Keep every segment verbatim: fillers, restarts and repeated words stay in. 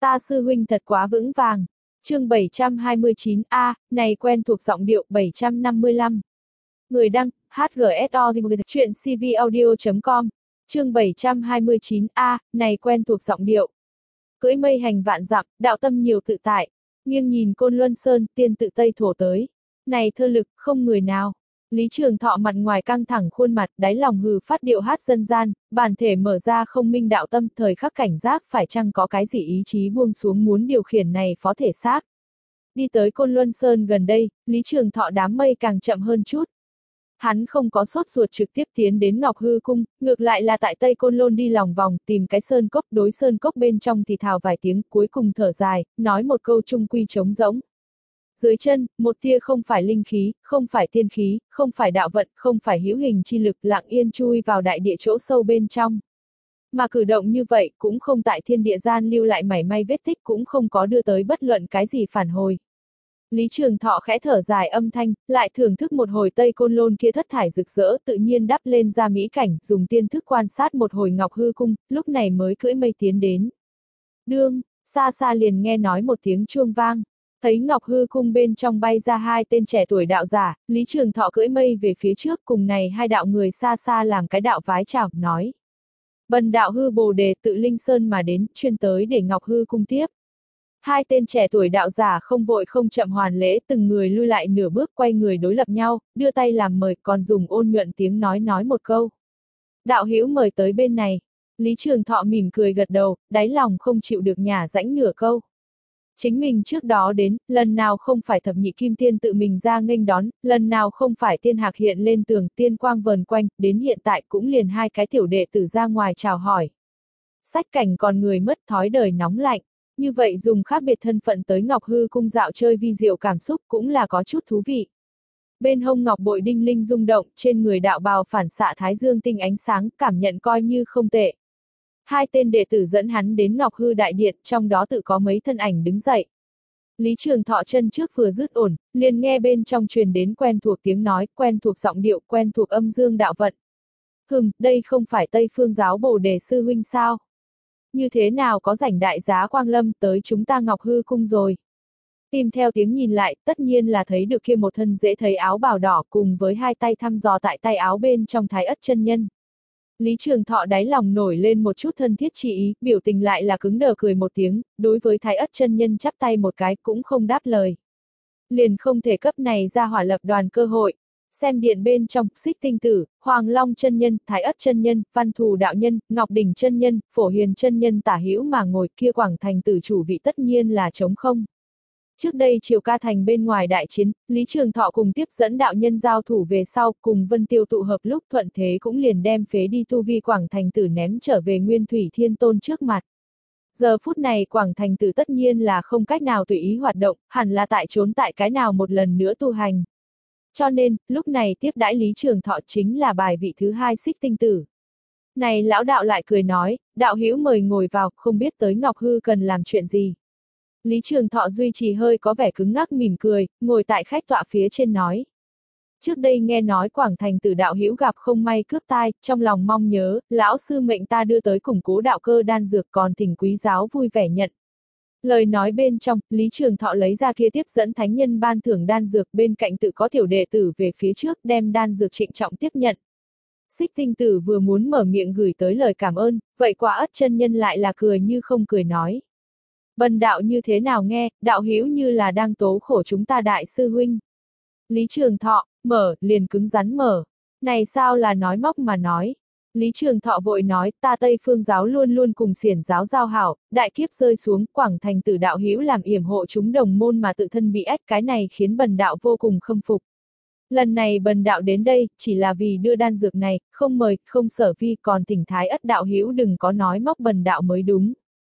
Ta sư huynh thật quá vững vàng. Chương bảy trăm hai mươi chín A, này quen thuộc giọng điệu bảy trăm năm mươi lăm. Người đăng, hát giê ét o chuyện cvaudio chấm com. Chương bảy trăm hai mươi chín A, này quen thuộc giọng điệu. Cưỡi mây hành vạn dặm, đạo tâm nhiều tự tại. Nghiêng nhìn Côn Luân Sơn, tiên tự Tây thổ tới. Này thơ lực, không người nào. Lý Trường Thọ mặt ngoài căng thẳng khuôn mặt, đáy lòng hừ phát điệu hát dân gian, bản thể mở ra không minh đạo tâm, thời khắc cảnh giác phải chăng có cái gì ý chí buông xuống muốn điều khiển này phó thể xác. Đi tới Côn Luân Sơn gần đây, Lý Trường Thọ đám mây càng chậm hơn chút. Hắn không có sốt ruột trực tiếp tiến đến Ngọc Hư Cung, ngược lại là tại Tây Côn Lôn đi lòng vòng, tìm cái sơn cốc, đối sơn cốc bên trong thì thào vài tiếng, cuối cùng thở dài, nói một câu trung quy trống rỗng. Dưới chân, một tia không phải linh khí, không phải tiên khí, không phải đạo vận, không phải hữu hình chi lực lặng yên chui vào đại địa chỗ sâu bên trong. Mà cử động như vậy cũng không tại thiên địa gian lưu lại mảy may vết tích, cũng không có đưa tới bất luận cái gì phản hồi. Lý Trường Thọ khẽ thở dài âm thanh, lại thưởng thức một hồi Tây Côn Lôn kia thất thải rực rỡ, tự nhiên đắp lên ra mỹ cảnh, dùng tiên thức quan sát một hồi Ngọc Hư Cung, lúc này mới cưỡi mây tiến đến. Đương, xa xa liền nghe nói một tiếng chuông vang. Thấy Ngọc Hư Cung bên trong bay ra hai tên trẻ tuổi đạo giả, Lý Trường Thọ cưỡi mây về phía trước, cùng này hai đạo người xa xa làm cái đạo vái chào, nói. Bần đạo hư Bồ Đề tự Linh Sơn mà đến, chuyên tới để Ngọc Hư Cung tiếp. Hai tên trẻ tuổi đạo giả không vội không chậm hoàn lễ, từng người lui lại nửa bước, quay người đối lập nhau, đưa tay làm mời, còn dùng ôn nhuận tiếng nói nói một câu. Đạo hữu mời tới bên này. Lý Trường Thọ mỉm cười gật đầu, đáy lòng không chịu được nhả rãnh nửa câu. Chính mình trước đó đến, lần nào không phải thập nhị kim tiên tự mình ra nghênh đón, lần nào không phải tiên hạc hiện lên tường, tiên quang vờn quanh, đến hiện tại cũng liền hai cái tiểu đệ tử ra ngoài chào hỏi. Sách cảnh còn người mất thói đời nóng lạnh, như vậy dùng khác biệt thân phận tới Ngọc Hư Cung dạo chơi vi diệu cảm xúc cũng là có chút thú vị. Bên hông ngọc bội đinh linh rung động, trên người đạo bào phản xạ thái dương tinh ánh sáng, cảm nhận coi như không tệ. Hai tên đệ tử dẫn hắn đến Ngọc Hư Đại Điện, trong đó tự có mấy thân ảnh đứng dậy. Lý Trường Thọ chân trước vừa dứt ổn, liền nghe bên trong truyền đến quen thuộc tiếng nói, quen thuộc giọng điệu, quen thuộc âm dương đạo vận. Hừm, đây không phải Tây Phương giáo Bồ Đề sư huynh sao? Như thế nào có rảnh đại giá Quang Lâm tới chúng ta Ngọc Hư Cung rồi? Tìm theo tiếng nhìn lại, tất nhiên là thấy được kia một thân dễ thấy áo bào đỏ cùng với hai tay thăm dò tại tay áo bên trong Thái Ất chân nhân. Lý Trường Thọ đáy lòng nổi lên một chút thân thiết chi ý, biểu tình lại là cứng đờ cười một tiếng, đối với Thái Ất chân nhân chắp tay một cái cũng không đáp lời. Liền không thể cấp này ra hỏa lập đoàn cơ hội. Xem điện bên trong, Xích Tinh Tử, Hoàng Long chân nhân, Thái Ất chân nhân, Văn Thù đạo nhân, Ngọc Đỉnh chân nhân, Phổ Hiền chân nhân tả hữu mà ngồi kia Quảng Thành tử chủ vị tất nhiên là trống không. Trước đây Triều Ca Thành bên ngoài đại chiến, Lý Trường Thọ cùng tiếp dẫn đạo nhân giao thủ về sau, cùng Vân Tiêu tụ hợp lúc thuận thế cũng liền đem phế đi tu vi Quảng Thành tử ném trở về Nguyên Thủy Thiên Tôn trước mặt. Giờ phút này Quảng Thành tử tất nhiên là không cách nào tùy ý hoạt động, hẳn là tại trốn tại cái nào một lần nữa tu hành. Cho nên, lúc này tiếp đãi Lý Trường Thọ chính là bài vị thứ hai Xích Tinh Tử. Này lão đạo lại cười nói, đạo hữu mời ngồi vào, không biết tới Ngọc Hư cần làm chuyện gì. Lý Trường Thọ duy trì hơi có vẻ cứng ngắc mỉm cười, ngồi tại khách tọa phía trên nói. Trước đây nghe nói Quảng Thành tử đạo hữu gặp không may cướp tai, trong lòng mong nhớ, lão sư mệnh ta đưa tới củng cố đạo cơ đan dược còn thỉnh quý giáo vui vẻ nhận. Lời nói bên trong, Lý Trường Thọ lấy ra kia tiếp dẫn thánh nhân ban thưởng đan dược, bên cạnh tự có tiểu đệ tử về phía trước đem đan dược trịnh trọng tiếp nhận. Xích Tinh Tử vừa muốn mở miệng gửi tới lời cảm ơn, vậy Quả Ất chân nhân lại là cười như không cười nói. Bần đạo như thế nào nghe, đạo hữu như là đang tố khổ chúng ta đại sư huynh. Lý Trường Thọ, mở, liền cứng rắn mở. Này sao là nói móc mà nói. Lý Trường Thọ vội nói, ta Tây Phương giáo luôn luôn cùng xiển giáo giao hảo, đại kiếp rơi xuống, Quảng Thành tử đạo hữu làm yểm hộ chúng đồng môn mà tự thân bị ách, cái này khiến bần đạo vô cùng khâm phục. Lần này bần đạo đến đây, chỉ là vì đưa đan dược này, không mời, không sở vi, còn thỉnh Thái Ất đạo hữu đừng có nói móc bần đạo mới đúng.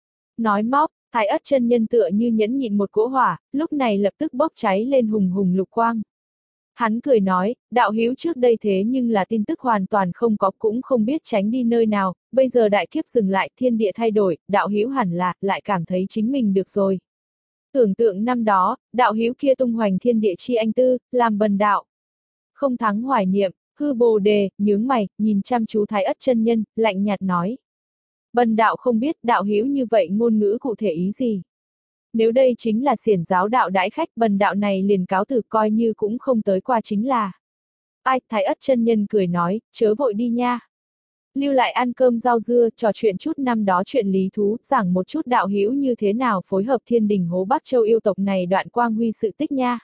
Nói móc, Thái Ất chân nhân tựa như nhẫn nhịn một cỗ hỏa, lúc này lập tức bốc cháy lên hùng hùng lục quang. Hắn cười nói, đạo hữu trước đây thế nhưng là tin tức hoàn toàn không có, cũng không biết tránh đi nơi nào, bây giờ đại kiếp dừng lại, thiên địa thay đổi, đạo hữu hẳn là, lại cảm thấy chính mình được rồi. Tưởng tượng năm đó, đạo hữu kia tung hoành thiên địa chi anh tư, làm bần đạo. Không thắng hoài niệm, hư Bồ Đề, nhướng mày, nhìn chăm chú Thái Ất chân nhân, lạnh nhạt nói. Bần đạo không biết đạo hữu như vậy ngôn ngữ cụ thể ý gì. Nếu đây chính là xiển giáo đạo đãi khách, bần đạo này liền cáo từ, coi như cũng không tới qua chính là. Ai, Thái Ất chân nhân cười nói, chớ vội đi nha. Lưu lại ăn cơm rau dưa, trò chuyện chút năm đó chuyện lý thú, giảng một chút đạo hữu như thế nào phối hợp thiên đình hố Bắc Châu yêu tộc này đoạn quang huy sự tích nha.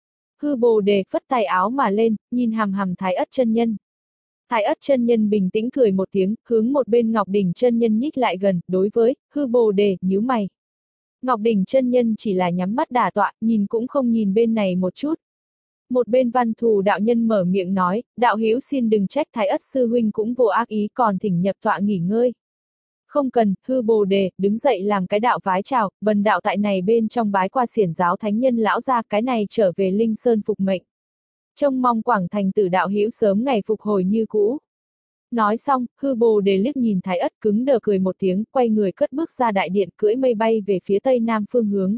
Hư Bồ Đề phất tay áo mà lên, nhìn hằm hằm Thái Ất chân nhân. Thái Ất chân nhân bình tĩnh cười một tiếng, hướng một bên Ngọc Đỉnh chân nhân nhích lại gần, đối với Hư Bồ Đề nhíu mày. Ngọc Đỉnh chân nhân chỉ là nhắm mắt đả tọa, nhìn cũng không nhìn bên này một chút. Một bên Văn Thù đạo nhân mở miệng nói, đạo hữu xin đừng trách Thái Ất sư huynh cũng vô ác ý, còn thỉnh nhập tọa nghỉ ngơi. Không cần, Hư Bồ Đề, đứng dậy làm cái đạo vái chào, bần đạo tại này bên trong bái qua xiển giáo thánh nhân lão ra, cái này trở về Linh Sơn phục mệnh. Trông mong Quảng Thành tử đạo hữu sớm ngày phục hồi như cũ. Nói xong, Hư Bồ Đề liếc nhìn Thái Ất cứng đờ cười một tiếng, quay người cất bước ra đại điện, cưỡi mây bay về phía tây nam phương hướng.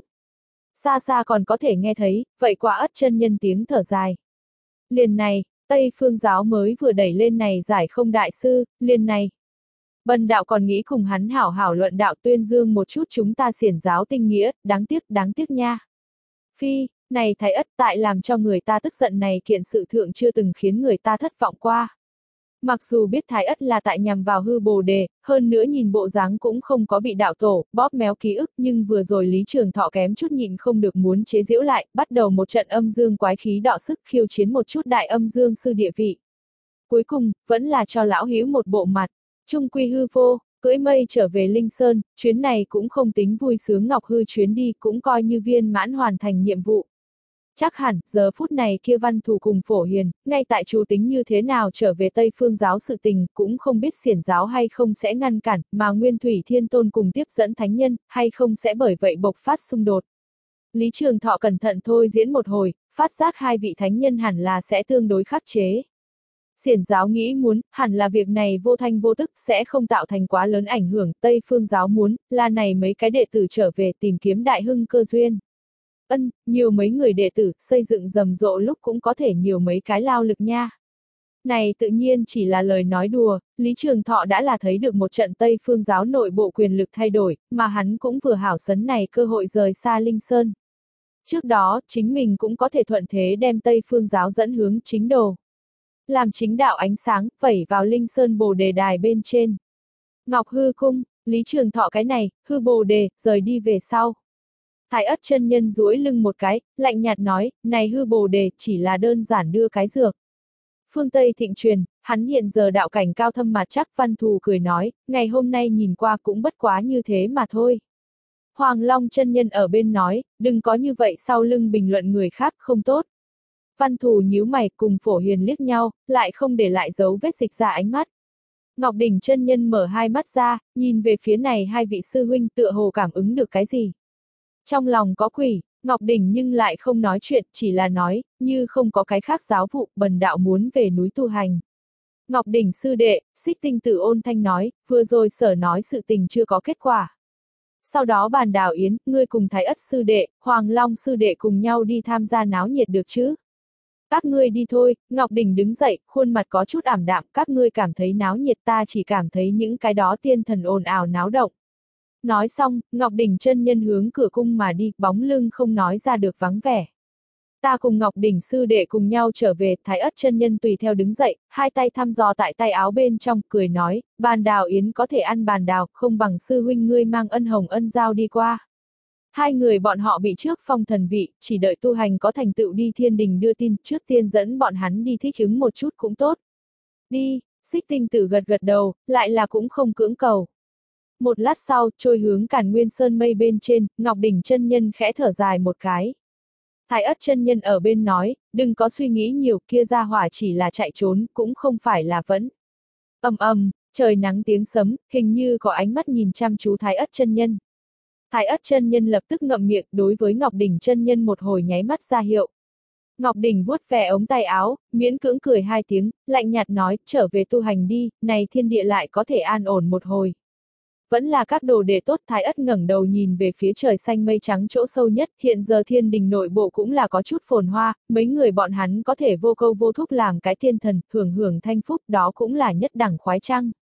Xa xa còn có thể nghe thấy, vậy quả Ất chân nhân tiếng thở dài. Liền này, Tây Phương giáo mới vừa đẩy lên này giải không đại sư, liền này. Bần đạo còn nghĩ cùng hắn hảo hảo luận đạo tuyên dương một chút chúng ta xiển giáo tinh nghĩa, đáng tiếc, đáng tiếc nha. Phi, này Thái Ất tại làm cho người ta tức giận này kiện sự thượng chưa từng khiến người ta thất vọng qua. Mặc dù biết Thái Ất là tại nhằm vào Hư Bồ Đề, hơn nữa nhìn bộ dáng cũng không có bị đạo tổ, bóp méo ký ức, nhưng vừa rồi Lý Trường Thọ kém chút nhịn không được muốn chế giễu lại, bắt đầu một trận âm dương quái khí đọ sức khiêu chiến một chút đại âm dương sư địa vị. Cuối cùng, vẫn là cho lão hữu một bộ mặt, trung quy hư vô, cưỡi mây trở về Linh Sơn, chuyến này cũng không tính vui sướng ngọc hư chuyến đi, cũng coi như viên mãn hoàn thành nhiệm vụ. Chắc hẳn, giờ phút này kia Văn Thù cùng Phổ Hiền, ngay tại chú tính như thế nào trở về Tây Phương giáo sự tình, cũng không biết xiển giáo hay không sẽ ngăn cản, mà Nguyên Thủy Thiên Tôn cùng tiếp dẫn thánh nhân, hay không sẽ bởi vậy bộc phát xung đột. Lý Trường Thọ cẩn thận thôi diễn một hồi, phát giác hai vị thánh nhân hẳn là sẽ tương đối khắc chế. Xiển giáo nghĩ muốn, hẳn là việc này vô thanh vô tức sẽ không tạo thành quá lớn ảnh hưởng, Tây Phương giáo muốn, là này mấy cái đệ tử trở về tìm kiếm đại hưng cơ duyên. Ân, nhiều mấy người đệ tử, xây dựng rầm rộ lúc cũng có thể nhiều mấy cái lao lực nha. Này tự nhiên chỉ là lời nói đùa, Lý Trường Thọ đã là thấy được một trận Tây Phương giáo nội bộ quyền lực thay đổi, mà hắn cũng vừa hảo sấn này cơ hội rời xa Linh Sơn. Trước đó, chính mình cũng có thể thuận thế đem Tây Phương giáo dẫn hướng chính đồ. Làm chính đạo ánh sáng, vẩy vào Linh Sơn Bồ Đề đài bên trên. Ngọc Hư Cung, Lý Trường Thọ cái này, Hư Bồ Đề, rời đi về sau. Thái Ất chân nhân duỗi lưng một cái, lạnh nhạt nói, này Hư Bồ Đề chỉ là đơn giản đưa cái dược. Phương Tây thịnh truyền, hắn hiện giờ đạo cảnh cao thâm mà chắc. Văn Thù cười nói, ngày hôm nay nhìn qua cũng bất quá như thế mà thôi. Hoàng Long chân nhân ở bên nói, đừng có như vậy sau lưng bình luận người khác không tốt. Văn Thù nhíu mày cùng Phổ Hiền liếc nhau, lại không để lại dấu vết dịch ra ánh mắt. Ngọc Đỉnh chân nhân mở hai mắt ra, nhìn về phía này hai vị sư huynh tựa hồ cảm ứng được cái gì. Trong lòng có quỷ, Ngọc Đỉnh nhưng lại không nói chuyện, chỉ là nói, như không có cái khác giáo vụ, bần đạo muốn về núi tu hành. Ngọc Đỉnh sư đệ, Xích Tinh Tử ôn thanh nói, vừa rồi sở nói sự tình chưa có kết quả. Sau đó bàn đào yến, ngươi cùng Thái Ất sư đệ, Hoàng Long sư đệ cùng nhau đi tham gia náo nhiệt được chứ? Các ngươi đi thôi. Ngọc Đỉnh đứng dậy, khuôn mặt có chút ảm đạm, các ngươi cảm thấy náo nhiệt, ta chỉ cảm thấy những cái đó tiên thần ồn ào náo động. Nói xong, Ngọc Đỉnh chân nhân hướng cửa cung mà đi, bóng lưng không nói ra được vắng vẻ. Ta cùng Ngọc Đỉnh sư đệ cùng nhau trở về, Thái Ất chân nhân tùy theo đứng dậy, hai tay thăm dò tại tay áo bên trong, cười nói, bàn đào yến có thể ăn bàn đào, không bằng sư huynh ngươi mang ân hồng ân giao đi qua. Hai người bọn họ bị trước phong thần vị, chỉ đợi tu hành có thành tựu đi thiên đình đưa tin, trước tiên dẫn bọn hắn đi thích ứng một chút cũng tốt. Đi, Xích Tinh Tử gật gật đầu, lại là cũng không cưỡng cầu. Một lát sau, trôi hướng Càn Nguyên Sơn mây bên trên, Ngọc Đỉnh chân nhân khẽ thở dài một cái. Thái Ất chân nhân ở bên nói, đừng có suy nghĩ nhiều, kia ra hỏa chỉ là chạy trốn, cũng không phải là vẫn. Ầm ầm, trời nắng tiếng sấm, hình như có ánh mắt nhìn chăm chú Thái Ất chân nhân. Thái Ất chân nhân lập tức ngậm miệng, đối với Ngọc Đỉnh chân nhân một hồi nháy mắt ra hiệu. Ngọc Đỉnh vuốt ve ống tay áo, miễn cưỡng cười hai tiếng, lạnh nhạt nói, trở về tu hành đi, này thiên địa lại có thể an ổn một hồi. Vẫn là các đồ đệ tốt. Thái Ất ngẩng đầu nhìn về phía trời xanh mây trắng chỗ sâu nhất, hiện giờ thiên đình nội bộ cũng là có chút phồn hoa, mấy người bọn hắn có thể vô câu vô thúc làm cái thiên thần, hưởng hưởng thanh phúc, đó cũng là nhất đẳng khoái trăng.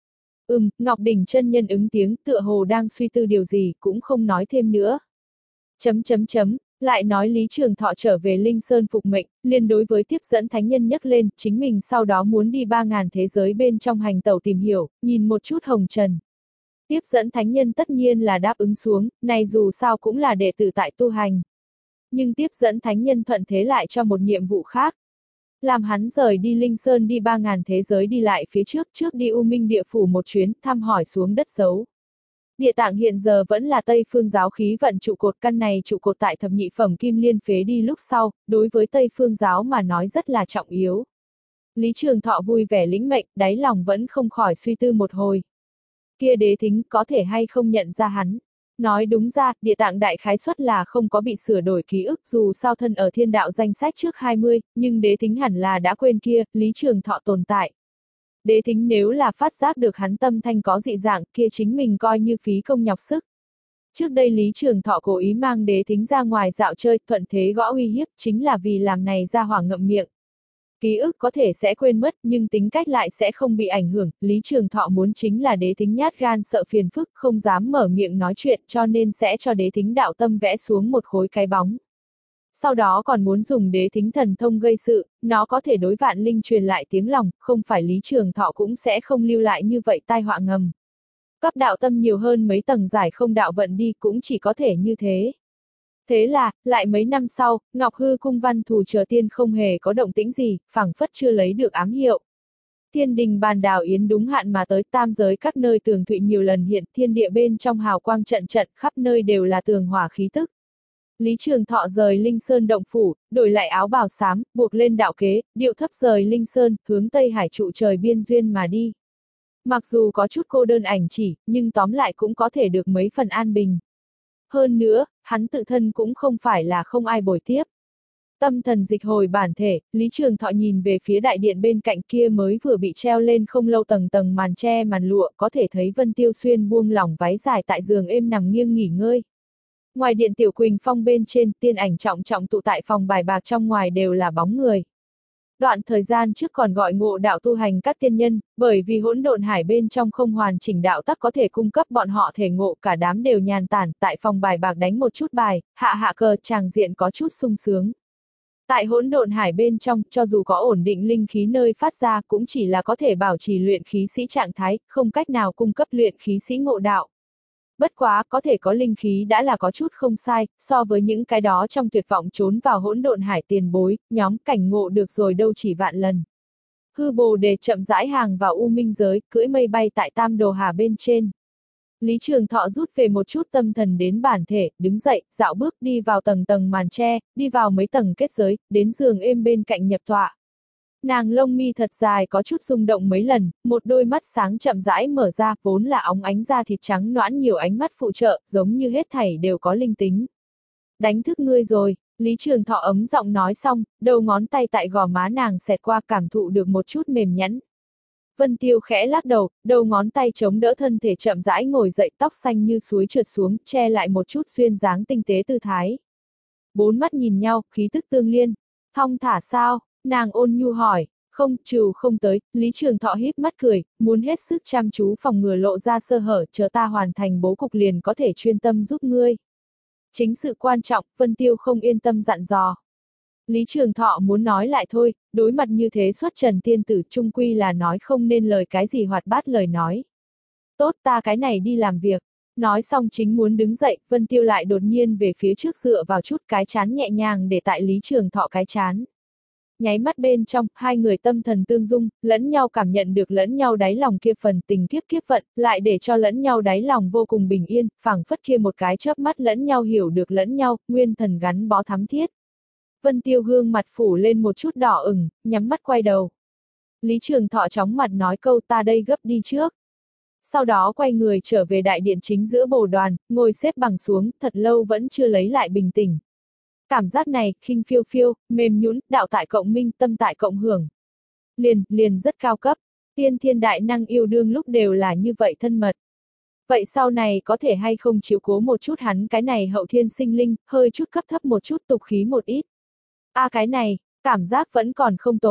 Ừm, Ngọc Đỉnh chân nhân ứng tiếng, tựa hồ đang suy tư điều gì, cũng không nói thêm nữa. Chấm chấm chấm, lại nói Lý Trường Thọ trở về Linh Sơn phục mệnh, liền đối với tiếp dẫn thánh nhân nhắc lên, chính mình sau đó muốn đi ba ngàn thế giới bên trong hành tẩu tìm hiểu, nhìn một chút hồng trần. Tiếp dẫn thánh nhân tất nhiên là đáp ứng xuống, này dù sao cũng là đệ tử tại tu hành. Nhưng tiếp dẫn thánh nhân thuận thế lại cho một nhiệm vụ khác. Làm hắn rời đi Linh Sơn đi ba ngàn thế giới đi lại phía trước, trước đi U Minh địa phủ một chuyến, thăm hỏi xuống đất dấu. Địa tạng hiện giờ vẫn là Tây Phương giáo khí vận trụ cột, căn này trụ cột tại thập nhị phẩm kim liên phế đi lúc sau, đối với Tây Phương giáo mà nói rất là trọng yếu. Lý Trường Thọ vui vẻ lĩnh mệnh, đáy lòng vẫn không khỏi suy tư một hồi. Kia đế thính có thể hay không nhận ra hắn. Nói đúng ra, địa tạng đại khái suất là không có bị sửa đổi ký ức dù sao thân ở thiên đạo danh sách trước hai mươi, nhưng đế thính hẳn là đã quên kia, Lý Trường Thọ tồn tại. Đế thính nếu là phát giác được hắn tâm thanh có dị dạng kia chính mình coi như phí công nhọc sức. Trước đây Lý Trường Thọ cố ý mang đế thính ra ngoài dạo chơi, thuận thế gõ uy hiếp chính là vì làm này ra hỏa ngậm miệng. Ký ức có thể sẽ quên mất nhưng tính cách lại sẽ không bị ảnh hưởng, Lý Trường Thọ muốn chính là đế thính nhát gan sợ phiền phức không dám mở miệng nói chuyện cho nên sẽ cho đế thính đạo tâm vẽ xuống một khối cái bóng. Sau đó còn muốn dùng đế thính thần thông gây sự, nó có thể đối vạn linh truyền lại tiếng lòng, không phải Lý Trường Thọ cũng sẽ không lưu lại như vậy tai họa ngầm. Cấp đạo tâm nhiều hơn mấy tầng giải không đạo vận đi cũng chỉ có thể như thế. Thế là, lại mấy năm sau, Ngọc Hư cung văn thù chờ tiên không hề có động tĩnh gì, phảng phất chưa lấy được ám hiệu. Thiên đình bàn đảo yến đúng hạn mà tới tam giới các nơi tường thụy nhiều lần hiện thiên địa bên trong hào quang trận trận khắp nơi đều là tường hỏa khí tức. Lý Trường Thọ rời Linh Sơn động phủ, đổi lại áo bào xám, buộc lên đạo kế, điệu thấp rời Linh Sơn, hướng Tây Hải trụ trời biên duyên mà đi. Mặc dù có chút cô đơn ảnh chỉ, nhưng tóm lại cũng có thể được mấy phần an bình. Hơn nữa, hắn tự thân cũng không phải là không ai bồi tiếp. Tâm thần dịch hồi bản thể, Lý Trường Thọ nhìn về phía đại điện bên cạnh kia mới vừa bị treo lên không lâu tầng tầng màn tre màn lụa, có thể thấy Vân Tiêu Xuyên buông lỏng váy dài tại giường êm nằm nghiêng nghỉ ngơi. Ngoài điện Tiểu Quỳnh Phong bên trên, tiên ảnh trọng trọng tụ tại phòng bài bạc trong ngoài đều là bóng người. Đoạn thời gian trước còn gọi ngộ đạo tu hành các tiên nhân, bởi vì hỗn độn hải bên trong không hoàn chỉnh đạo tắc có thể cung cấp bọn họ thể ngộ, cả đám đều nhàn tản, tại phòng bài bạc đánh một chút bài, hạ hạ cờ, tràng diện có chút sung sướng. Tại hỗn độn hải bên trong, cho dù có ổn định linh khí nơi phát ra cũng chỉ là có thể bảo trì luyện khí sĩ trạng thái, không cách nào cung cấp luyện khí sĩ ngộ đạo. Bất quá, có thể có linh khí đã là có chút không sai, so với những cái đó trong tuyệt vọng trốn vào hỗn độn hải tiền bối, nhóm cảnh ngộ được rồi đâu chỉ vạn lần. Hư Bồ Đề chậm rãi hàng vào u minh giới, cưỡi mây bay tại Tam Đồ Hà bên trên. Lý Trường Thọ rút về một chút tâm thần đến bản thể, đứng dậy, dạo bước đi vào tầng tầng màn tre, đi vào mấy tầng kết giới, đến giường êm bên cạnh nhập tọa. Nàng lông mi thật dài có chút rung động mấy lần, một đôi mắt sáng chậm rãi mở ra, vốn là óng ánh da thịt trắng nõn nhiều ánh mắt phụ trợ, giống như hết thảy đều có linh tính. Đánh thức ngươi rồi, Lý Trường Thọ ấm giọng nói xong, đầu ngón tay tại gò má nàng xẹt qua cảm thụ được một chút mềm nhẵn. Vân Tiêu khẽ lắc đầu, đầu ngón tay chống đỡ thân thể chậm rãi ngồi dậy, tóc xanh như suối trượt xuống, che lại một chút duyên dáng tinh tế tư thái. Bốn mắt nhìn nhau, khí tức tương liên. Thong thả sao? Nàng ôn nhu hỏi. Không, trừ không tới, Lý Trường Thọ híp mắt cười, muốn hết sức chăm chú phòng ngừa lộ ra sơ hở, chờ ta hoàn thành bố cục liền có thể chuyên tâm giúp ngươi. Chính sự quan trọng, Vân Tiêu không yên tâm dặn dò. Lý Trường Thọ muốn nói lại thôi, đối mặt như thế xuất trần tiên tử trung quy là nói không nên lời cái gì hoạt bát lời nói. Tốt, ta cái này đi làm việc. Nói xong chính muốn đứng dậy, Vân Tiêu lại đột nhiên về phía trước dựa vào chút cái chán nhẹ nhàng để tại Lý Trường Thọ cái chán. Nháy mắt bên trong, hai người tâm thần tương dung, lẫn nhau cảm nhận được lẫn nhau đáy lòng kia phần tình kiếp kiếp vận, lại để cho lẫn nhau đáy lòng vô cùng bình yên, phảng phất kia một cái chớp mắt lẫn nhau hiểu được lẫn nhau, nguyên thần gắn bó thắm thiết. Vân Tiêu gương mặt phủ lên một chút đỏ ửng, nhắm mắt quay đầu. Lý Trường Thọ chóng mặt nói câu ta đây gấp đi trước. Sau đó quay người trở về đại điện chính giữa bồ đoàn, ngồi xếp bằng xuống, thật lâu vẫn chưa lấy lại bình tĩnh. Cảm giác này, khinh phiêu phiêu, mềm nhũn, đạo tại cộng minh, tâm tại cộng hưởng. Liền, liền rất cao cấp. Tiên thiên đại năng yêu đương lúc đều là như vậy thân mật. Vậy sau này có thể hay không chiếu cố một chút hắn cái này hậu thiên sinh linh, hơi chút cấp thấp một chút tục khí một ít. A à, cái này, cảm giác vẫn còn không tồi.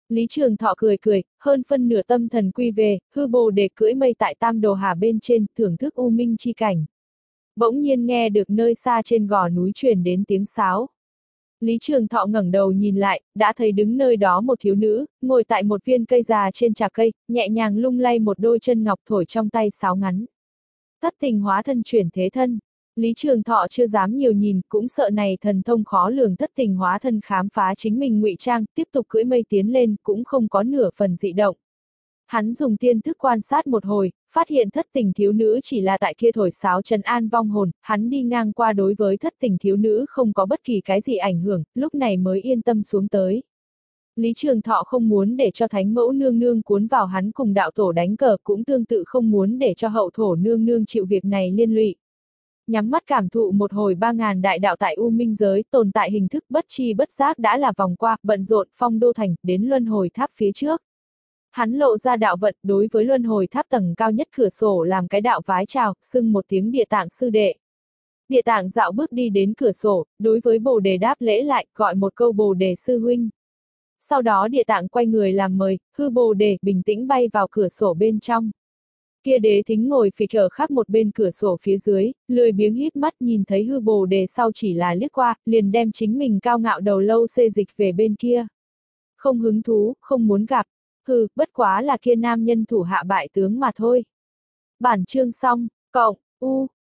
Lý Trường Thọ cười cười, hơn phân nửa tâm thần quy về, hư bồ đề cưỡi mây tại Tam Đồ Hà bên trên, thưởng thức u minh chi cảnh. Bỗng nhiên nghe được nơi xa trên gò núi truyền đến tiếng sáo. Lý Trường Thọ ngẩng đầu nhìn lại, đã thấy đứng nơi đó một thiếu nữ, ngồi tại một viên cây già trên trà cây, nhẹ nhàng lung lay một đôi chân ngọc thổi trong tay sáo ngắn. Thất tình hóa thân chuyển thế thân. Lý Trường Thọ chưa dám nhiều nhìn, cũng sợ này thần thông khó lường thất tình hóa thân khám phá chính mình ngụy trang, tiếp tục cưỡi mây tiến lên, cũng không có nửa phần dị động. Hắn dùng tiên thức quan sát một hồi, phát hiện thất tình thiếu nữ chỉ là tại kia thổi sáo trấn an vong hồn, hắn đi ngang qua đối với thất tình thiếu nữ không có bất kỳ cái gì ảnh hưởng, lúc này mới yên tâm xuống tới. Lý Trường Thọ không muốn để cho thánh mẫu nương nương cuốn vào hắn cùng đạo tổ đánh cờ, cũng tương tự không muốn để cho hậu thổ nương nương chịu việc này liên lụy. Nhắm mắt cảm thụ một hồi ba ngàn đại đạo tại U Minh giới tồn tại hình thức bất chi bất giác đã là vòng qua, bận rộn phong đô thành, đến luân hồi tháp phía trước. Hắn lộ ra đạo vận, đối với luân hồi tháp tầng cao nhất cửa sổ làm cái đạo vái chào, xưng một tiếng địa tạng sư đệ. Địa tạng dạo bước đi đến cửa sổ, đối với bồ đề đáp lễ lại, gọi một câu bồ đề sư huynh. Sau đó địa tạng quay người làm mời, hư bồ đề bình tĩnh bay vào cửa sổ bên trong. Kia đế thính ngồi phịch ở khác một bên cửa sổ phía dưới, lười biếng híp mắt nhìn thấy hư bồ đề sau chỉ là liếc qua, liền đem chính mình cao ngạo đầu lâu xê dịch về bên kia. Không hứng thú, không muốn gặp. Hừ, bất quá là kia nam nhân thủ hạ bại tướng mà thôi. Bản chương xong, cộng, u.